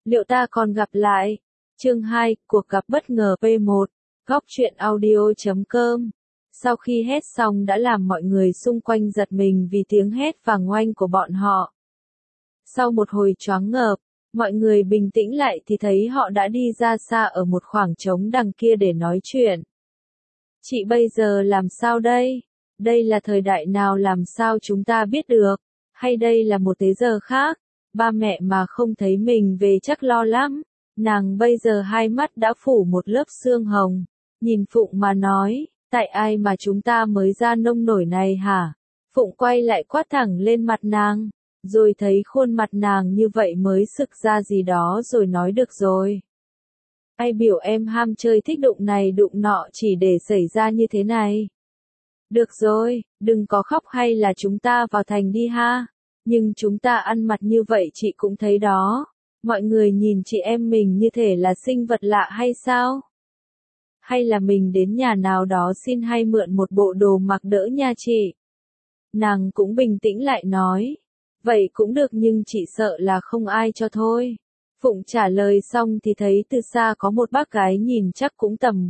Liệu ta còn gặp lại? Chương 2, cuộc gặp bất ngờ P1, góc truyện audio.com. Sau khi hét xong đã làm mọi người xung quanh giật mình vì tiếng hét vang oanh của bọn họ. Sau một hồi choáng ngợp, mọi người bình tĩnh lại thì thấy họ đã đi ra xa ở một khoảng trống đằng kia để nói chuyện. Chị bây giờ làm sao đây? Đây là thời đại nào làm sao chúng ta biết được? Hay đây là một thế giờ khác? Ba mẹ mà không thấy mình về chắc lo lắm. Nàng bây giờ hai mắt đã phủ một lớp sương hồng. Nhìn Phụng mà nói, tại ai mà chúng ta mới ra nông nổi này hả? Phụng quay lại quát thẳng lên mặt nàng, rồi thấy khuôn mặt nàng như vậy mới sực ra gì đó rồi nói được rồi. Ai biểu em ham chơi thích đụng này đụng nọ chỉ để xảy ra như thế này. Được rồi, đừng có khóc hay là chúng ta vào thành đi ha. Nhưng chúng ta ăn mặc như vậy chị cũng thấy đó. Mọi người nhìn chị em mình như thể là sinh vật lạ hay sao? Hay là mình đến nhà nào đó xin hay mượn một bộ đồ mặc đỡ nha chị? Nàng cũng bình tĩnh lại nói. Vậy cũng được nhưng chị sợ là không ai cho thôi. Phụng trả lời xong thì thấy từ xa có một bác gái nhìn chắc cũng tầm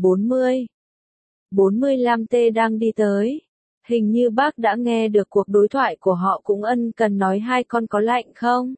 45 đang đi tới. Hình như bác đã nghe được cuộc đối thoại của họ cũng ân cần nói hai con có lạnh không?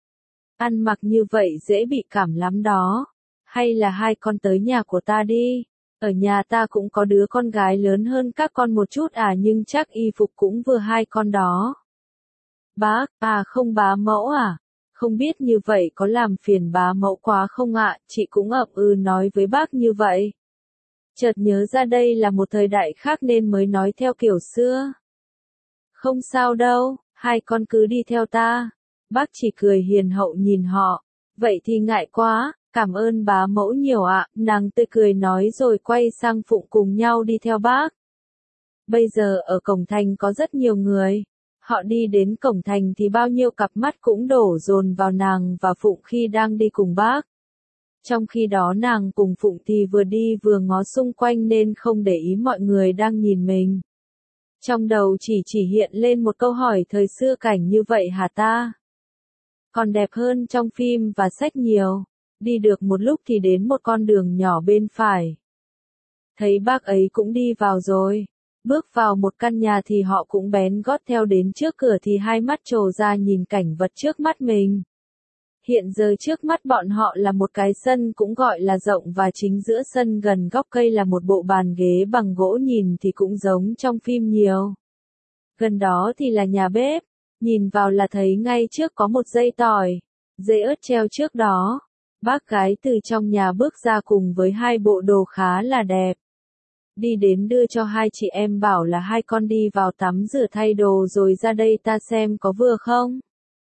Ăn mặc như vậy dễ bị cảm lắm đó. Hay là hai con tới nhà của ta đi. Ở nhà ta cũng có đứa con gái lớn hơn các con một chút nhưng chắc y phục cũng vừa hai con đó. Bác, không bá mẫu à? Không biết như vậy có làm phiền bá mẫu quá không ạ? Chị cũng nói với bác như vậy. Chợt nhớ ra đây là một thời đại khác nên mới nói theo kiểu xưa. Không sao đâu, hai con cứ đi theo ta. Bác chỉ cười hiền hậu nhìn họ. Vậy thì ngại quá, cảm ơn bá mẫu nhiều ạ. Nàng tươi cười nói rồi quay sang Phụng cùng nhau đi theo bác. Bây giờ ở cổng thành có rất nhiều người. Họ đi đến cổng thành thì bao nhiêu cặp mắt cũng đổ dồn vào nàng và Phụng khi đang đi cùng bác. Trong khi đó nàng cùng Phụng thì vừa đi vừa ngó xung quanh nên không để ý mọi người đang nhìn mình. Trong đầu chỉ hiện lên một câu hỏi thời xưa cảnh như vậy hả ta? Còn đẹp hơn trong phim và sách nhiều. Đi được một lúc thì đến một con đường nhỏ bên phải. Thấy bác ấy cũng đi vào rồi. Bước vào một căn nhà thì họ cũng bén gót theo đến trước cửa thì hai mắt trồ ra nhìn cảnh vật trước mắt mình. Hiện giờ trước mắt bọn họ là một cái sân cũng gọi là rộng và chính giữa sân gần góc cây là một bộ bàn ghế bằng gỗ nhìn thì cũng giống trong phim nhiều. Gần đó thì là nhà bếp, nhìn vào là thấy ngay trước có một dây tỏi, dây ớt treo trước đó. Bác gái từ trong nhà bước ra cùng với hai bộ đồ khá là đẹp. Đi đến đưa cho hai chị em bảo là hai con đi vào tắm rửa thay đồ rồi ra đây ta xem có vừa không?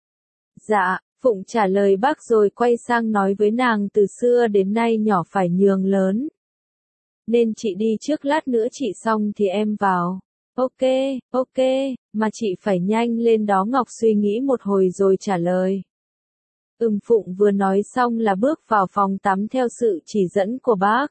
Dạ. Phụng trả lời bác rồi quay sang nói với nàng từ xưa đến nay nhỏ phải nhường lớn. Nên chị đi trước lát nữa chị xong thì em vào. Ok, mà chị phải nhanh lên đó. Ngọc suy nghĩ một hồi rồi trả lời. Phụng vừa nói xong là bước vào phòng tắm theo sự chỉ dẫn của bác.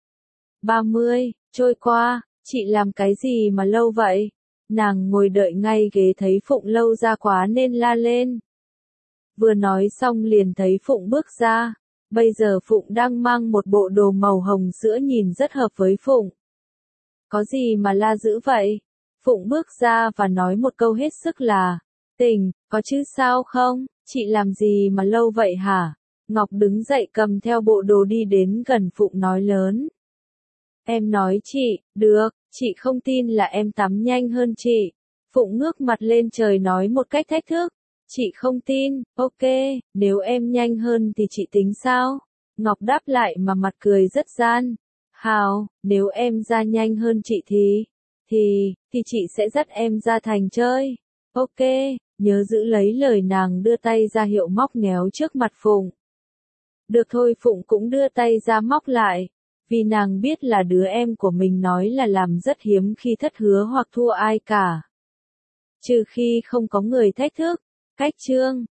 30, trôi qua, chị làm cái gì mà lâu vậy? Nàng ngồi đợi ngay ghế thấy Phụng lâu ra quá nên la lên. Vừa nói xong liền thấy Phụng bước ra. Bây giờ Phụng đang mang một bộ đồ màu hồng sữa nhìn rất hợp với Phụng. Có gì mà la dữ vậy? Phụng bước ra và nói một câu hết sức là, Tình, có chứ sao không? Chị làm gì mà lâu vậy hả? Ngọc đứng dậy cầm theo bộ đồ đi đến gần Phụng nói lớn. Em nói chị, được, chị không tin là em tắm nhanh hơn chị. Phụng ngước mặt lên trời nói một cách thách thức. Chị không tin, ok, nếu em nhanh hơn thì chị tính sao? Ngọc đáp lại mà mặt cười rất gian. Hào, nếu em ra nhanh hơn chị thì chị sẽ dắt em ra thành chơi. Ok, nhớ giữ lấy lời nàng đưa tay ra hiệu móc ngéo trước mặt Phụng. Được thôi Phụng cũng đưa tay ra móc lại. Vì nàng biết là đứa em của mình nói là làm rất hiếm khi thất hứa hoặc thua ai cả. Trừ khi không có người thách thức. Cách chương